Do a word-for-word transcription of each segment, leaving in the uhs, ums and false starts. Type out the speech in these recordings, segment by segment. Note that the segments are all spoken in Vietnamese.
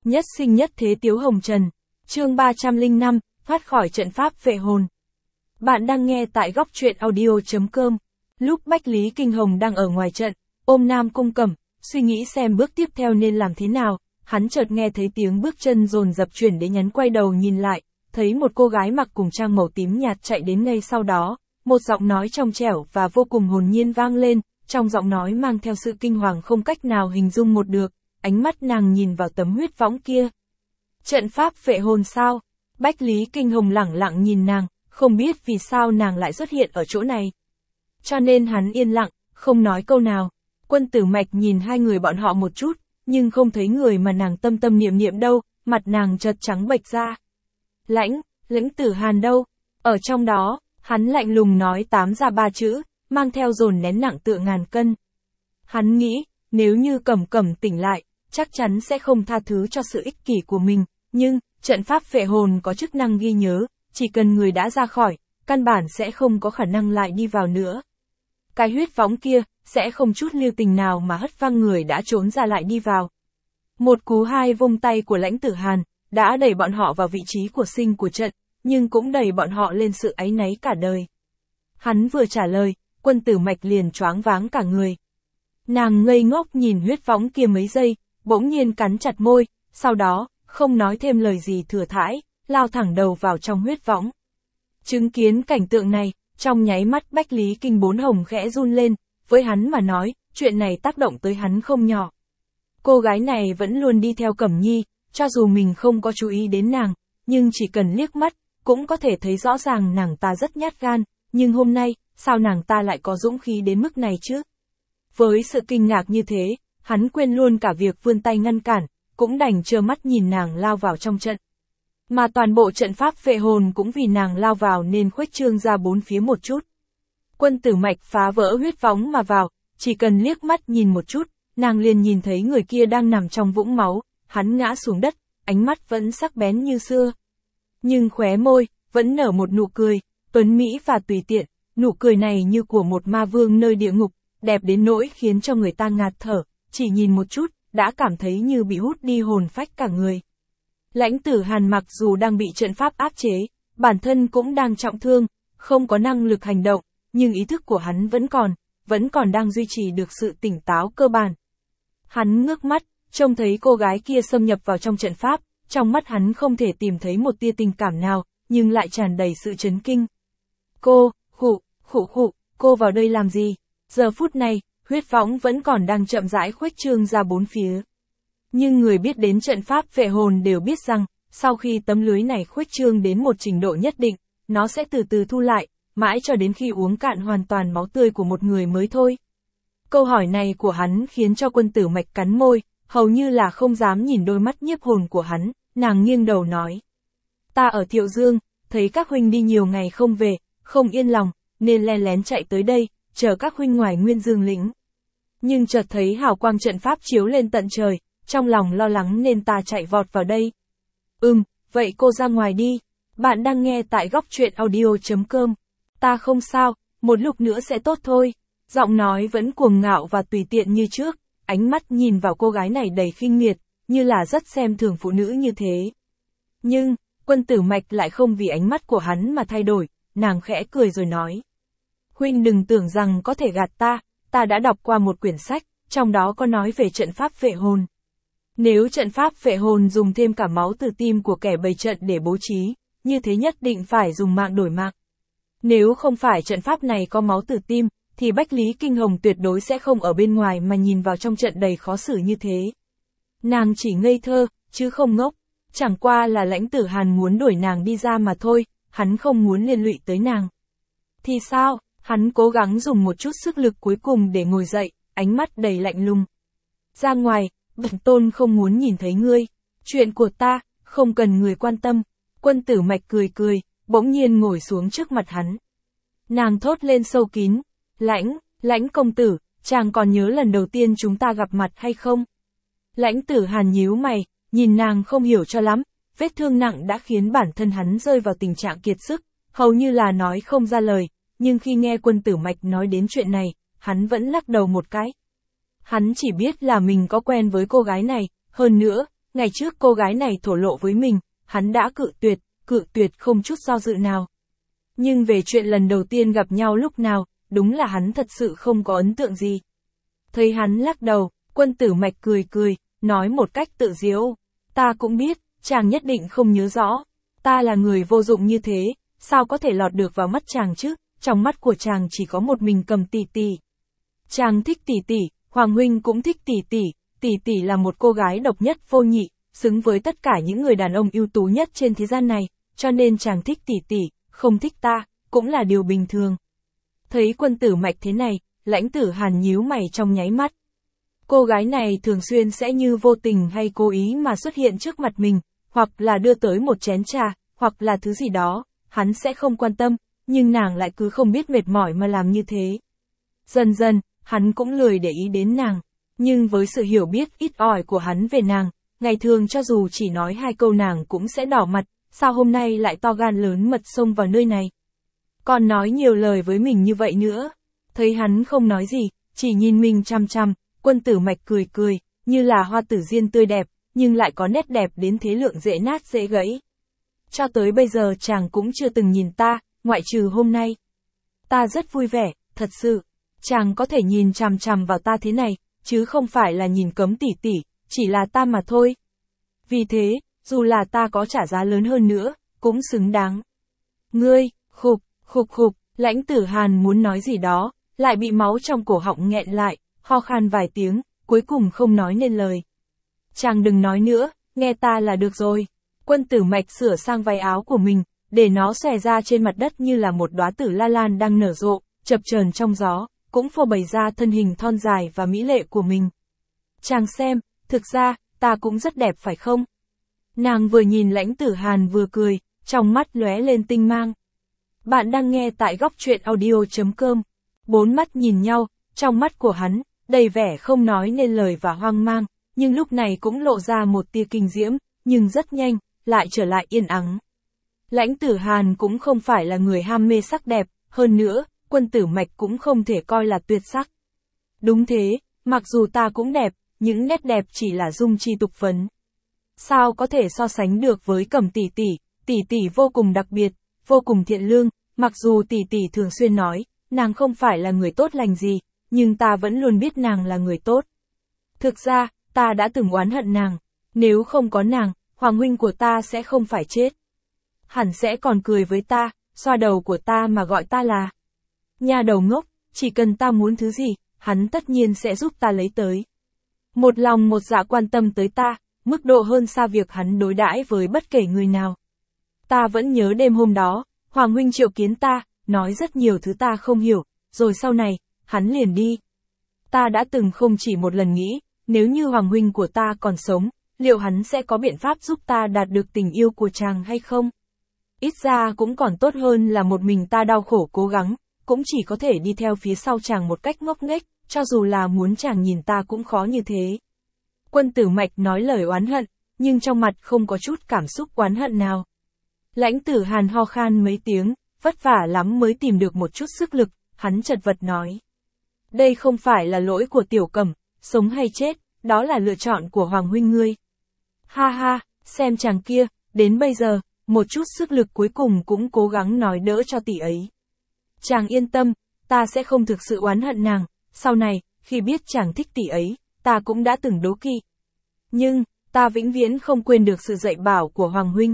Nhất sinh nhất thế Tiếu Hồng Trần. Chương ba trăm lẻ năm, thoát khỏi trận pháp vệ hồn. Bạn đang nghe tại góc truyện audio chấm com. Lúc Bách Lý Kinh Hồng đang ở ngoài trận, ôm Nam Cung Cẩm, suy nghĩ xem bước tiếp theo nên làm thế nào, hắn chợt nghe thấy tiếng bước chân dồn dập chuyển đến, nhắn quay đầu nhìn lại, thấy một cô gái mặc cùng trang màu tím nhạt chạy đến ngay sau đó, một giọng nói trong trẻo và vô cùng hồn nhiên vang lên, trong giọng nói mang theo sự kinh hoàng không cách nào hình dung một được, ánh mắt nàng nhìn vào tấm huyết võng kia. Trận pháp vệ hồn sao? Bách Lý Kinh Hồng lẳng lặng nhìn nàng, không biết vì sao nàng lại xuất hiện ở chỗ này. Cho nên hắn yên lặng, không nói câu nào. Quân Tử Mạch nhìn hai người bọn họ một chút, nhưng không thấy người mà nàng tâm tâm niệm niệm đâu, mặt nàng chợt trắng bệch ra. Lãnh, Lãnh Tử Hàn đâu? Ở trong đó, hắn lạnh lùng nói tám ra ba chữ, mang theo dồn nén nặng tựa ngàn cân. Hắn nghĩ, nếu như Cẩm Cẩm tỉnh lại, chắc chắn sẽ không tha thứ cho sự ích kỷ của mình, nhưng, trận pháp vệ hồn có chức năng ghi nhớ, chỉ cần người đã ra khỏi, căn bản sẽ không có khả năng lại đi vào nữa. Cái huyết võng kia, sẽ không chút lưu tình nào mà hất văng người đã trốn ra lại đi vào. Một cú hai vung tay của Lãnh Tử Hàn, đã đẩy bọn họ vào vị trí của sinh của trận, nhưng cũng đẩy bọn họ lên sự áy náy cả đời. Hắn vừa trả lời, Quân Tử Mạch liền choáng váng cả người. Nàng ngây ngốc nhìn huyết võng kia mấy giây, bỗng nhiên cắn chặt môi, sau đó, không nói thêm lời gì thừa thãi, lao thẳng đầu vào trong huyết võng. Chứng kiến cảnh tượng này, trong nháy mắt Bách Lý Kinh Bốn Hồng khẽ run lên, với hắn mà nói, chuyện này tác động tới hắn không nhỏ. Cô gái này vẫn luôn đi theo Cẩm Nhi, cho dù mình không có chú ý đến nàng, nhưng chỉ cần liếc mắt, cũng có thể thấy rõ ràng nàng ta rất nhát gan, nhưng hôm nay, sao nàng ta lại có dũng khí đến mức này chứ? Với sự kinh ngạc như thế, hắn quên luôn cả việc vươn tay ngăn cản, cũng đành trơ mắt nhìn nàng lao vào trong trận. Mà toàn bộ trận pháp vệ hồn cũng vì nàng lao vào nên khuếch trương ra bốn phía một chút. Quân Tử Mạch phá vỡ huyết võng mà vào, chỉ cần liếc mắt nhìn một chút, nàng liền nhìn thấy người kia đang nằm trong vũng máu, hắn ngã xuống đất, ánh mắt vẫn sắc bén như xưa. Nhưng khóe môi, vẫn nở một nụ cười, tuấn mỹ và tùy tiện, nụ cười này như của một ma vương nơi địa ngục, đẹp đến nỗi khiến cho người ta ngạt thở, chỉ nhìn một chút, đã cảm thấy như bị hút đi hồn phách cả người. Lãnh Tử Hàn mặc dù đang bị trận pháp áp chế, bản thân cũng đang trọng thương, không có năng lực hành động, nhưng ý thức của hắn vẫn còn, vẫn còn đang duy trì được sự tỉnh táo cơ bản. Hắn ngước mắt, trông thấy cô gái kia xâm nhập vào trong trận pháp, trong mắt hắn không thể tìm thấy một tia tình cảm nào, nhưng lại tràn đầy sự chấn kinh. Cô, khụ, khụ khụ, cô vào đây làm gì? Giờ phút này, huyết võng vẫn còn đang chậm rãi khuếch trương ra bốn phía. Nhưng người biết đến trận pháp vệ hồn đều biết rằng, sau khi tấm lưới này khuếch trương đến một trình độ nhất định, nó sẽ từ từ thu lại, mãi cho đến khi uống cạn hoàn toàn máu tươi của một người mới thôi. Câu hỏi này của hắn khiến cho Quân Tử Mạch cắn môi, hầu như là không dám nhìn đôi mắt nhiếp hồn của hắn, nàng nghiêng đầu nói. Ta ở Thiệu Dương, thấy các huynh đi nhiều ngày không về, không yên lòng, nên len lén chạy tới đây, chờ các huynh ngoài Nguyên Dương lĩnh. Nhưng chợt thấy hào quang trận pháp chiếu lên tận trời, trong lòng lo lắng nên ta chạy vọt vào đây. Ừm, vậy cô ra ngoài đi. Bạn đang nghe tại góc truyện audio chấm com. Ta không sao, một lúc nữa sẽ tốt thôi. Giọng nói vẫn cuồng ngạo và tùy tiện như trước, ánh mắt nhìn vào cô gái này đầy khinh miệt, như là rất xem thường phụ nữ như thế. Nhưng, Quân Tử Mạch lại không vì ánh mắt của hắn mà thay đổi, nàng khẽ cười rồi nói. Huynh đừng tưởng rằng có thể gạt ta, ta đã đọc qua một quyển sách, trong đó có nói về trận pháp vệ hồn. Nếu trận pháp vệ hồn dùng thêm cả máu từ tim của kẻ bày trận để bố trí, như thế nhất định phải dùng mạng đổi mạng. Nếu không phải trận pháp này có máu từ tim, thì Bách Lý Kinh Hồng tuyệt đối sẽ không ở bên ngoài mà nhìn vào trong trận đầy khó xử như thế. Nàng chỉ ngây thơ, chứ không ngốc, chẳng qua là Lãnh Tử Hàn muốn đuổi nàng đi ra mà thôi, hắn không muốn liên lụy tới nàng. Thì sao, hắn cố gắng dùng một chút sức lực cuối cùng để ngồi dậy, ánh mắt đầy lạnh lùng. Ra ngoài, Bần Tôn không muốn nhìn thấy ngươi, chuyện của ta, không cần người quan tâm. Quân Tử Mạch cười cười, bỗng nhiên ngồi xuống trước mặt hắn. Nàng thốt lên sâu kín, Lãnh, Lãnh công tử, chàng còn nhớ lần đầu tiên chúng ta gặp mặt hay không? Lãnh Tử Hàn nhíu mày, nhìn nàng không hiểu cho lắm, vết thương nặng đã khiến bản thân hắn rơi vào tình trạng kiệt sức, hầu như là nói không ra lời, nhưng khi nghe Quân Tử Mạch nói đến chuyện này, hắn vẫn lắc đầu một cái. Hắn chỉ biết là mình có quen với cô gái này, hơn nữa, ngày trước cô gái này thổ lộ với mình, hắn đã cự tuyệt, cự tuyệt không chút do dự nào. Nhưng về chuyện lần đầu tiên gặp nhau lúc nào, đúng là hắn thật sự không có ấn tượng gì. Thấy hắn lắc đầu, Quân Tử Mạch cười cười, nói một cách tự diễu, ta cũng biết, chàng nhất định không nhớ rõ, ta là người vô dụng như thế, sao có thể lọt được vào mắt chàng chứ, trong mắt của chàng chỉ có một mình Cầm tỷ tỷ. Chàng thích tỷ tỷ, Hoàng huynh cũng thích tỷ tỷ, tỷ tỷ là một cô gái độc nhất vô nhị, xứng với tất cả những người đàn ông ưu tú nhất trên thế gian này, cho nên chàng thích tỷ tỷ, không thích ta, cũng là điều bình thường. Thấy Quân Tử Mạch thế này, Lãnh Tử Hàn nhíu mày trong nháy mắt. Cô gái này thường xuyên sẽ như vô tình hay cố ý mà xuất hiện trước mặt mình, hoặc là đưa tới một chén trà, hoặc là thứ gì đó, hắn sẽ không quan tâm, nhưng nàng lại cứ không biết mệt mỏi mà làm như thế. Dần dần, hắn cũng lười để ý đến nàng, nhưng với sự hiểu biết ít ỏi của hắn về nàng, ngày thường cho dù chỉ nói hai câu nàng cũng sẽ đỏ mặt, sao hôm nay lại to gan lớn mật xông vào nơi này. Còn nói nhiều lời với mình như vậy nữa. Thấy hắn không nói gì, chỉ nhìn mình chăm chăm, Quân Tử Mạch cười cười, như là hoa tử diên tươi đẹp, nhưng lại có nét đẹp đến thế lượng dễ nát dễ gãy. Cho tới bây giờ chàng cũng chưa từng nhìn ta, ngoại trừ hôm nay. Ta rất vui vẻ, thật sự. Chàng có thể nhìn chằm chằm vào ta thế này, chứ không phải là nhìn Cấm tỷ tỷ, chỉ là ta mà thôi. Vì thế, dù là ta có trả giá lớn hơn nữa, cũng xứng đáng. Ngươi, khục, khục khục, Lãnh Tử Hàn muốn nói gì đó, lại bị máu trong cổ họng nghẹn lại, ho khan vài tiếng, cuối cùng không nói nên lời. Chàng đừng nói nữa, nghe ta là được rồi. Quân Tử Mạch sửa sang váy áo của mình, để nó xòe ra trên mặt đất như là một đóa tử la lan đang nở rộ, chập chờn trong gió, cũng phô bày ra thân hình thon dài và mỹ lệ của mình. Chàng xem, thực ra, ta cũng rất đẹp phải không? Nàng vừa nhìn Lãnh Tử Hàn vừa cười, trong mắt lóe lên tinh mang. Bạn đang nghe tại góc truyện audio chấm com. Bốn mắt nhìn nhau, trong mắt của hắn, đầy vẻ không nói nên lời và hoang mang, nhưng lúc này cũng lộ ra một tia kinh diễm, nhưng rất nhanh, lại trở lại yên ắng. Lãnh Tử Hàn cũng không phải là người ham mê sắc đẹp, hơn nữa, Quân Tử Mạch cũng không thể coi là tuyệt sắc. Đúng thế, mặc dù ta cũng đẹp, những nét đẹp chỉ là dung chi tục phấn. Sao có thể so sánh được với Cẩm tỷ tỷ, tỷ tỷ vô cùng đặc biệt, vô cùng thiện lương, mặc dù tỷ tỷ thường xuyên nói, nàng không phải là người tốt lành gì, nhưng ta vẫn luôn biết nàng là người tốt. Thực ra, ta đã từng oán hận nàng, nếu không có nàng, Hoàng huynh của ta sẽ không phải chết. Hẳn sẽ còn cười với ta, xoa đầu của ta mà gọi ta là nhà đầu ngốc, chỉ cần ta muốn thứ gì, hắn tất nhiên sẽ giúp ta lấy tới. Một lòng một dạ quan tâm tới ta, mức độ hơn xa việc hắn đối đãi với bất kể người nào. Ta vẫn nhớ đêm hôm đó, Hoàng huynh triệu kiến ta, nói rất nhiều thứ ta không hiểu, rồi sau này, hắn liền đi. Ta đã từng không chỉ một lần nghĩ, nếu như Hoàng huynh của ta còn sống, liệu hắn sẽ có biện pháp giúp ta đạt được tình yêu của chàng hay không? Ít ra cũng còn tốt hơn là một mình ta đau khổ cố gắng, cũng chỉ có thể đi theo phía sau chàng một cách ngốc nghếch, cho dù là muốn chàng nhìn ta cũng khó như thế. Quân Tử Mạch nói lời oán hận, nhưng trong mặt không có chút cảm xúc oán hận nào. Lãnh Tử Hàn ho khan mấy tiếng, vất vả lắm mới tìm được một chút sức lực, hắn chật vật nói. Đây không phải là lỗi của Tiểu Cẩm, sống hay chết, đó là lựa chọn của Hoàng huynh ngươi. Ha ha, xem chàng kia, đến bây giờ, một chút sức lực cuối cùng cũng cố gắng nói đỡ cho tỷ ấy. Chàng yên tâm, ta sẽ không thực sự oán hận nàng, sau này, khi biết chàng thích tỷ ấy, ta cũng đã từng đố kỵ. Nhưng, ta vĩnh viễn không quên được sự dạy bảo của Hoàng huynh.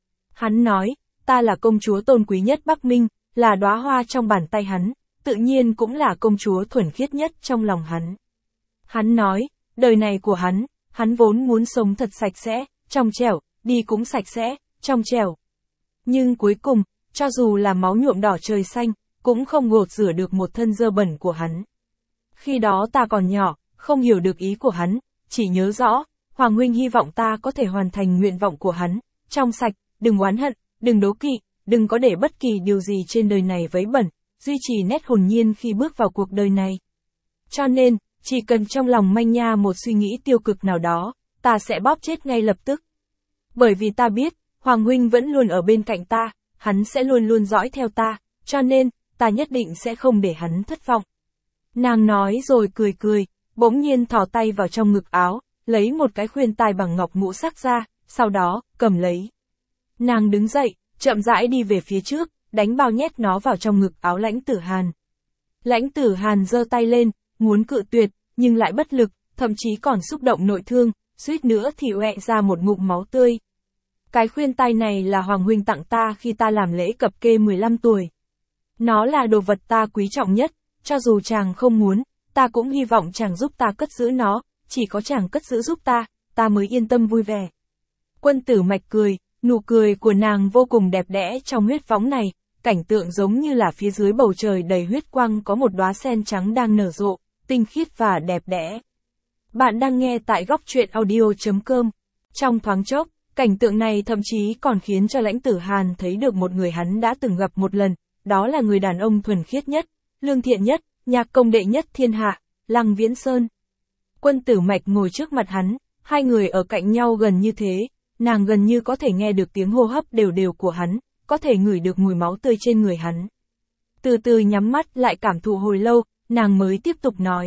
Hắn nói, ta là công chúa tôn quý nhất Bắc Minh, là đóa hoa trong bàn tay hắn, tự nhiên cũng là công chúa thuần khiết nhất trong lòng hắn. Hắn nói, đời này của hắn, hắn vốn muốn sống thật sạch sẽ, trong trẻo, đi cũng sạch sẽ, trong trẻo. Nhưng cuối cùng, cho dù là máu nhuộm đỏ trời xanh, cũng không gột rửa được một thân dơ bẩn của hắn. Khi đó ta còn nhỏ, không hiểu được ý của hắn, chỉ nhớ rõ, Hoàng huynh hy vọng ta có thể hoàn thành nguyện vọng của hắn, trong sạch, đừng oán hận, đừng đố kỵ, đừng có để bất kỳ điều gì trên đời này vấy bẩn, duy trì nét hồn nhiên khi bước vào cuộc đời này. Cho nên, chỉ cần trong lòng manh nha một suy nghĩ tiêu cực nào đó, ta sẽ bóp chết ngay lập tức. Bởi vì ta biết, Hoàng huynh vẫn luôn ở bên cạnh ta, hắn sẽ luôn luôn dõi theo ta, cho nên, ta nhất định sẽ không để hắn thất vọng. Nàng nói rồi cười cười, bỗng nhiên thò tay vào trong ngực áo, lấy một cái khuyên tai bằng ngọc ngũ sắc ra, sau đó, cầm lấy. Nàng đứng dậy, chậm rãi đi về phía trước, đánh bao nhét nó vào trong ngực áo Lãnh Tử Hàn. Lãnh Tử Hàn giơ tay lên, muốn cự tuyệt, nhưng lại bất lực, thậm chí còn xúc động nội thương, suýt nữa thì oẹ ra một ngụm máu tươi. Cái khuyên tai này là Hoàng huynh tặng ta khi ta làm lễ cập kê mười lăm tuổi. Nó là đồ vật ta quý trọng nhất, cho dù chàng không muốn, ta cũng hy vọng chàng giúp ta cất giữ nó, chỉ có chàng cất giữ giúp ta, ta mới yên tâm vui vẻ. Quân Tử Mạch cười, nụ cười của nàng vô cùng đẹp đẽ trong huyết võng này, cảnh tượng giống như là phía dưới bầu trời đầy huyết quang có một đóa sen trắng đang nở rộ, tinh khiết và đẹp đẽ. Bạn đang nghe tại góc truyện audio chấm com. Trong thoáng chốc, cảnh tượng này thậm chí còn khiến cho Lãnh Tử Hàn thấy được một người hắn đã từng gặp một lần, đó là người đàn ông thuần khiết nhất, lương thiện nhất, nhạc công đệ nhất thiên hạ, Lăng Viễn Sơn. Quân Tử Mạch ngồi trước mặt hắn, hai người ở cạnh nhau gần như thế, nàng gần như có thể nghe được tiếng hô hấp đều đều của hắn, có thể ngửi được mùi máu tươi trên người hắn. Từ từ nhắm mắt lại cảm thụ hồi lâu, nàng mới tiếp tục nói.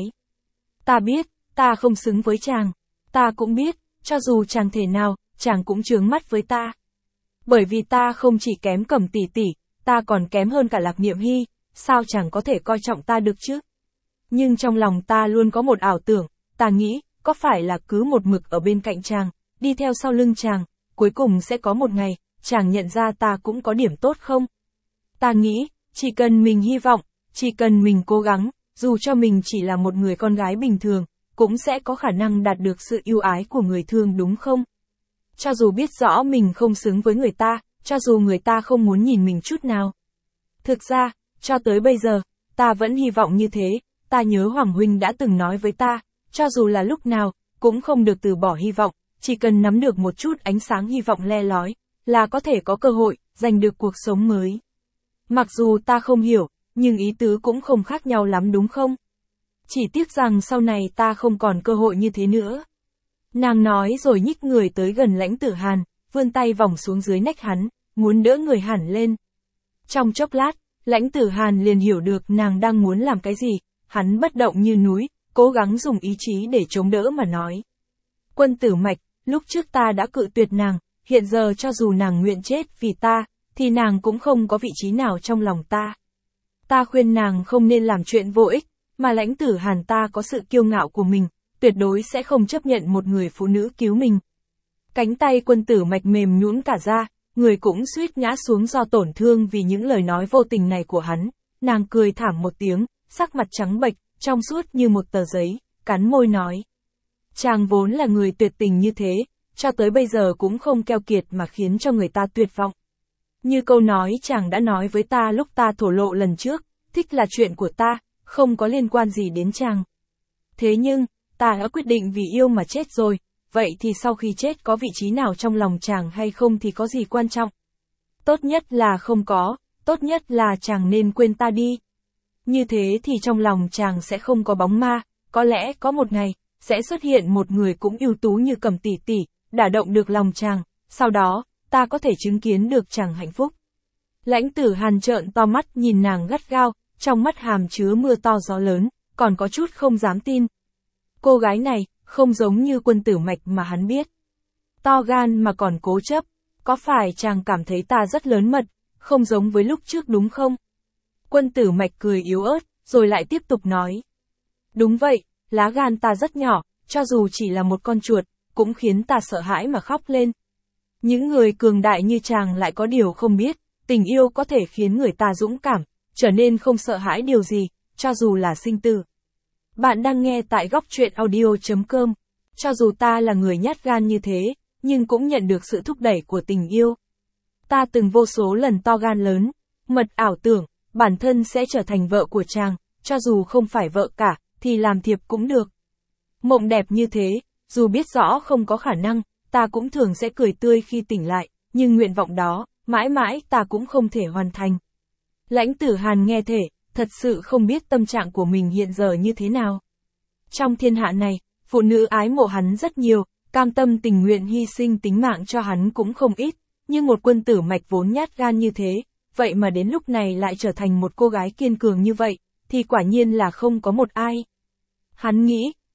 Ta biết, ta không xứng với chàng. Ta cũng biết, cho dù chàng thể nào, chàng cũng chướng mắt với ta. Bởi vì ta không chỉ kém Cẩm tỷ tỷ, ta còn kém hơn cả Lạc Niệm Hy, sao chàng có thể coi trọng ta được chứ? Nhưng trong lòng ta luôn có một ảo tưởng, ta nghĩ, có phải là cứ một mực ở bên cạnh chàng, đi theo sau lưng chàng, cuối cùng sẽ có một ngày, chàng nhận ra ta cũng có điểm tốt không? Ta nghĩ, chỉ cần mình hy vọng, chỉ cần mình cố gắng, dù cho mình chỉ là một người con gái bình thường, cũng sẽ có khả năng đạt được sự yêu ái của người thương đúng không? Cho dù biết rõ mình không xứng với người ta, cho dù người ta không muốn nhìn mình chút nào. Thực ra, cho tới bây giờ, ta vẫn hy vọng như thế, ta nhớ Hoàng huynh đã từng nói với ta, cho dù là lúc nào, cũng không được từ bỏ hy vọng, chỉ cần nắm được một chút ánh sáng hy vọng le lói, là có thể có cơ hội, giành được cuộc sống mới. Mặc dù ta không hiểu, nhưng ý tứ cũng không khác nhau lắm đúng không? Chỉ tiếc rằng sau này ta không còn cơ hội như thế nữa. Nàng nói rồi nhích người tới gần Lãnh Tử Hàn, vươn tay vòng xuống dưới nách hắn, muốn đỡ người hẳn lên. Trong chốc lát, Lãnh Tử Hàn liền hiểu được nàng đang muốn làm cái gì, hắn bất động như núi, cố gắng dùng ý chí để chống đỡ mà nói. Quân Tử Mạch, lúc trước ta đã cự tuyệt nàng, hiện giờ cho dù nàng nguyện chết vì ta, thì nàng cũng không có vị trí nào trong lòng ta. Ta khuyên nàng không nên làm chuyện vô ích, mà Lãnh Tử Hàn ta có sự kiêu ngạo của mình, tuyệt đối sẽ không chấp nhận một người phụ nữ cứu mình. Cánh tay Quân Tử Mạch mềm nhũn cả ra, người cũng suýt ngã xuống do tổn thương vì những lời nói vô tình này của hắn, nàng cười thảm một tiếng, sắc mặt trắng bệch, trong suốt như một tờ giấy, cắn môi nói. Chàng vốn là người tuyệt tình như thế, cho tới bây giờ cũng không keo kiệt mà khiến cho người ta tuyệt vọng. Như câu nói chàng đã nói với ta lúc ta thổ lộ lần trước, thích là chuyện của ta, không có liên quan gì đến chàng. Thế nhưng, ta đã quyết định vì yêu mà chết rồi, vậy thì sau khi chết có vị trí nào trong lòng chàng hay không thì có gì quan trọng? Tốt nhất là không có, tốt nhất là chàng nên quên ta đi. Như thế thì trong lòng chàng sẽ không có bóng ma, có lẽ có một ngày, sẽ xuất hiện một người cũng ưu tú như Cẩm tỷ tỷ, đả động được lòng chàng, sau đó, ta có thể chứng kiến được chàng hạnh phúc. Lãnh Tử Hàn trợn to mắt nhìn nàng gắt gao, trong mắt hàm chứa mưa to gió lớn, còn có chút không dám tin. Cô gái này, không giống như Quân Tử Mạch mà hắn biết. To gan mà còn cố chấp, có phải chàng cảm thấy ta rất lớn mật, không giống với lúc trước đúng không? Quân Tử Mạch cười yếu ớt, rồi lại tiếp tục nói. Đúng vậy, lá gan ta rất nhỏ, cho dù chỉ là một con chuột, cũng khiến ta sợ hãi mà khóc lên. Những người cường đại như chàng lại có điều không biết, tình yêu có thể khiến người ta dũng cảm, trở nên không sợ hãi điều gì, cho dù là sinh tử. Bạn đang nghe tại góc truyện audio chấm com. Cho dù ta là người nhát gan như thế, nhưng cũng nhận được sự thúc đẩy của tình yêu. Ta từng vô số lần to gan lớn, mật ảo tưởng, bản thân sẽ trở thành vợ của chàng, cho dù không phải vợ cả, thì làm thiệp cũng được. Mộng đẹp như thế, dù biết rõ không có khả năng, ta cũng thường sẽ cười tươi khi tỉnh lại, nhưng nguyện vọng đó, mãi mãi ta cũng không thể hoàn thành. Lãnh Tử Hàn nghe thể, thật sự không biết tâm trạng của mình hiện giờ như thế nào. Trong thiên hạ này, phụ nữ ái mộ hắn rất nhiều, cam tâm tình nguyện hy sinh tính mạng cho hắn cũng không ít, nhưng một Quân Tử Mạch vốn nhát gan như thế, vậy mà đến lúc này lại trở thành một cô gái kiên cường như vậy, thì quả nhiên là không có một ai. Hắn nghĩ,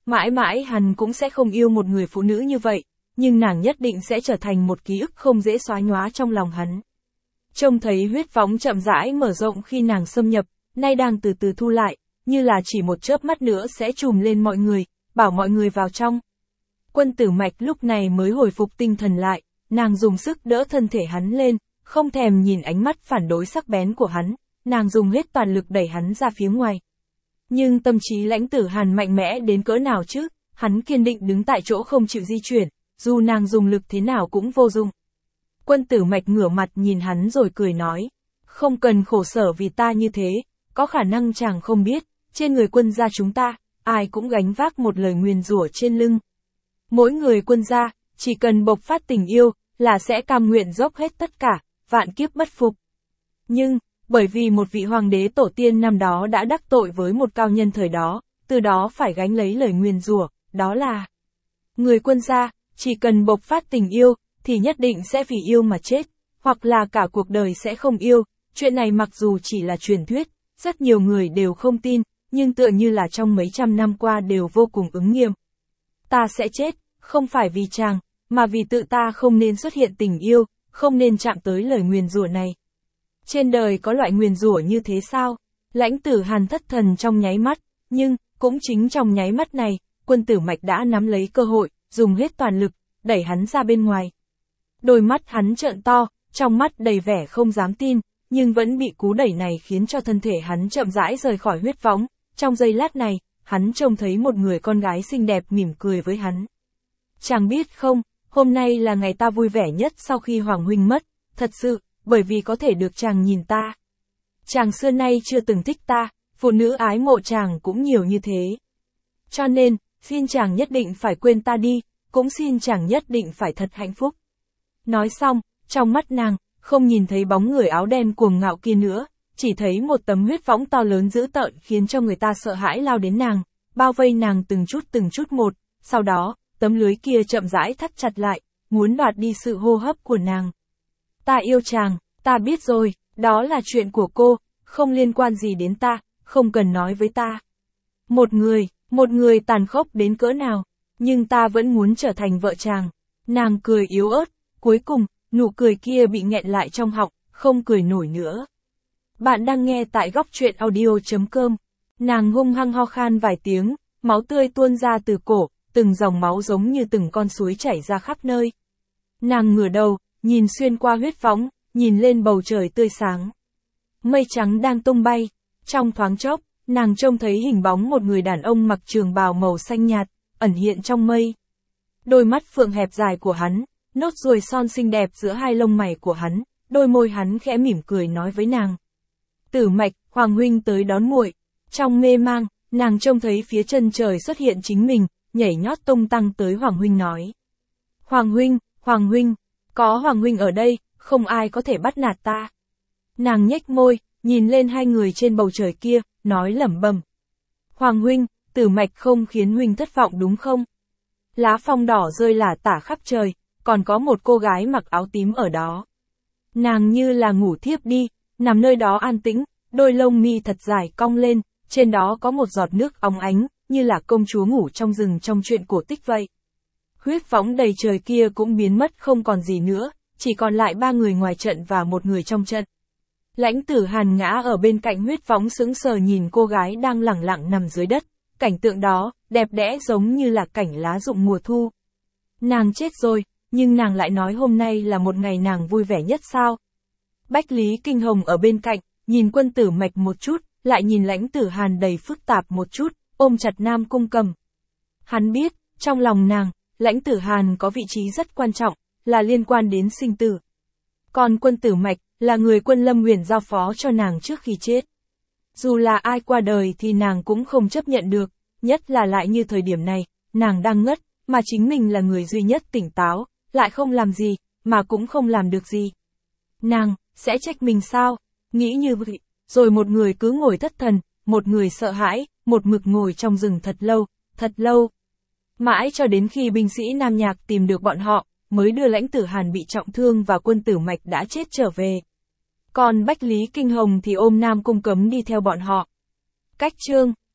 mãi mãi hắn cũng sẽ không yêu một người phụ nữ như vậy, nhưng nàng nhất định sẽ trở thành một ký ức không dễ xóa nhóa trong lòng hắn. Trông thấy huyết võng chậm rãi mở rộng khi nàng xâm nhập, nay đang từ từ thu lại, như là chỉ một chớp mắt nữa sẽ trùm lên mọi người, bảo mọi người vào trong. Quân Tử Mạch lúc này mới hồi phục tinh thần lại, nàng dùng sức đỡ thân thể hắn lên, không thèm nhìn ánh mắt phản đối sắc bén của hắn, nàng dùng hết toàn lực đẩy hắn ra phía ngoài. Nhưng tâm trí Lãnh Tử Hàn mạnh mẽ đến cỡ nào chứ, hắn kiên định đứng tại chỗ không chịu di chuyển, dù nàng dùng lực thế nào cũng vô dụng. Quân Tử Mạch ngửa mặt nhìn hắn rồi cười nói, không cần khổ sở vì ta như thế, có khả năng chàng không biết, trên người quân gia chúng ta, ai cũng gánh vác một lời nguyền rủa trên lưng. Mỗi người quân gia, chỉ cần bộc phát tình yêu, là sẽ cam nguyện dốc hết tất cả, vạn kiếp bất phục. Nhưng, bởi vì một vị hoàng đế tổ tiên năm đó đã đắc tội với một cao nhân thời đó, từ đó phải gánh lấy lời nguyền rủa, đó là người quân gia, chỉ cần bộc phát tình yêu, thì nhất định sẽ vì yêu mà chết, hoặc là cả cuộc đời sẽ không yêu. Chuyện này mặc dù chỉ là truyền thuyết, rất nhiều người đều không tin, nhưng tựa như là trong mấy trăm năm qua đều vô cùng ứng nghiệm. Ta sẽ chết, không phải vì chàng, mà vì tự ta không nên xuất hiện tình yêu, không nên chạm tới lời nguyền rủa này. Trên đời có loại nguyền rủa như thế sao? Lãnh Tử Hàn thất thần trong nháy mắt, nhưng, cũng chính trong nháy mắt này, Quân Tử Mạch đã nắm lấy cơ hội, dùng hết toàn lực, đẩy hắn ra bên ngoài. Đôi mắt hắn trợn to, trong mắt đầy vẻ không dám tin, nhưng vẫn bị cú đẩy này khiến cho thân thể hắn chậm rãi rời khỏi huyết võng. Trong giây lát này, hắn trông thấy một người con gái xinh đẹp mỉm cười với hắn. Chàng biết không, hôm nay là ngày ta vui vẻ nhất sau khi Hoàng huynh mất, thật sự, bởi vì có thể được chàng nhìn ta. Chàng xưa nay chưa từng thích ta, phụ nữ ái mộ chàng cũng nhiều như thế. Cho nên, xin chàng nhất định phải quên ta đi, cũng xin chàng nhất định phải thật hạnh phúc. Nói xong, trong mắt nàng, không nhìn thấy bóng người áo đen cuồng ngạo kia nữa, chỉ thấy một tấm huyết võng to lớn dữ tợn khiến cho người ta sợ hãi lao đến nàng, bao vây nàng từng chút từng chút một, sau đó, tấm lưới kia chậm rãi thắt chặt lại, muốn đoạt đi sự hô hấp của nàng. Ta yêu chàng, ta biết rồi, đó là chuyện của cô, không liên quan gì đến ta, không cần nói với ta. Một người, một người tàn khốc đến cỡ nào, nhưng ta vẫn muốn trở thành vợ chàng. Nàng cười yếu ớt, cuối cùng, nụ cười kia bị nghẹn lại trong họng, không cười nổi nữa. Bạn đang nghe tại góc truyện audio chấm com. Nàng hung hăng ho khan vài tiếng, máu tươi tuôn ra từ cổ, từng dòng máu giống như từng con suối chảy ra khắp nơi. Nàng ngửa đầu, nhìn xuyên qua huyết võng, nhìn lên bầu trời tươi sáng. Mây trắng đang tung bay, trong thoáng chốc, nàng trông thấy hình bóng một người đàn ông mặc trường bào màu xanh nhạt, ẩn hiện trong mây. Đôi mắt phượng hẹp dài của hắn, nốt ruồi son xinh đẹp giữa hai lông mày của hắn, đôi môi hắn khẽ mỉm cười nói với nàng. Tử Mạch, Hoàng huynh tới đón muội. Trong mê mang, nàng trông thấy phía chân trời xuất hiện chính mình, nhảy nhót tung tăng tới Hoàng huynh nói. Hoàng huynh, Hoàng huynh, có Hoàng huynh ở đây, không ai có thể bắt nạt ta. Nàng nhếch môi, nhìn lên hai người trên bầu trời kia, nói lẩm bẩm. Hoàng huynh, Tử Mạch không khiến huynh thất vọng đúng không? Lá phong đỏ rơi lả tả khắp trời, còn có một cô gái mặc áo tím ở đó. Nàng như là ngủ thiếp đi, nằm nơi đó an tĩnh, đôi lông mi thật dài cong lên, trên đó có một giọt nước óng ánh, như là công chúa ngủ trong rừng trong chuyện cổ tích vậy. Huyết võng đầy trời kia cũng biến mất không còn gì nữa, chỉ còn lại ba người ngoài trận và một người trong trận. Lãnh Tử Hàn ngã ở bên cạnh huyết võng sững sờ nhìn cô gái đang lẳng lặng nằm dưới đất, cảnh tượng đó, đẹp đẽ giống như là cảnh lá rụng mùa thu. Nàng chết rồi, nhưng nàng lại nói hôm nay là một ngày nàng vui vẻ nhất sao? Bách Lý Kinh Hồng ở bên cạnh, nhìn Quân Tử Mạch một chút, lại nhìn Lãnh Tử Hàn đầy phức tạp một chút, ôm chặt Nam Cung Cầm. Hắn biết, trong lòng nàng, Lãnh Tử Hàn có vị trí rất quan trọng, là liên quan đến sinh tử. Còn Quân Tử Mạch, là người Quân Lâm Nguyền giao phó cho nàng trước khi chết. Dù là ai qua đời thì nàng cũng không chấp nhận được, nhất là lại như thời điểm này, nàng đang ngất, mà chính mình là người duy nhất tỉnh táo, lại không làm gì, mà cũng không làm được gì. Nàng, sẽ trách mình sao? Nghĩ như vậy, rồi một người cứ ngồi thất thần, một người sợ hãi, một mực ngồi trong rừng thật lâu, thật lâu. Mãi cho đến khi binh sĩ Nam Nhạc tìm được bọn họ, mới đưa Lãnh Tử Hàn bị trọng thương và Quân Tử Mạch đã chết trở về. Còn Bách Lý Kinh Hồng thì ôm Nam Cung Cấm đi theo bọn họ. Cách chương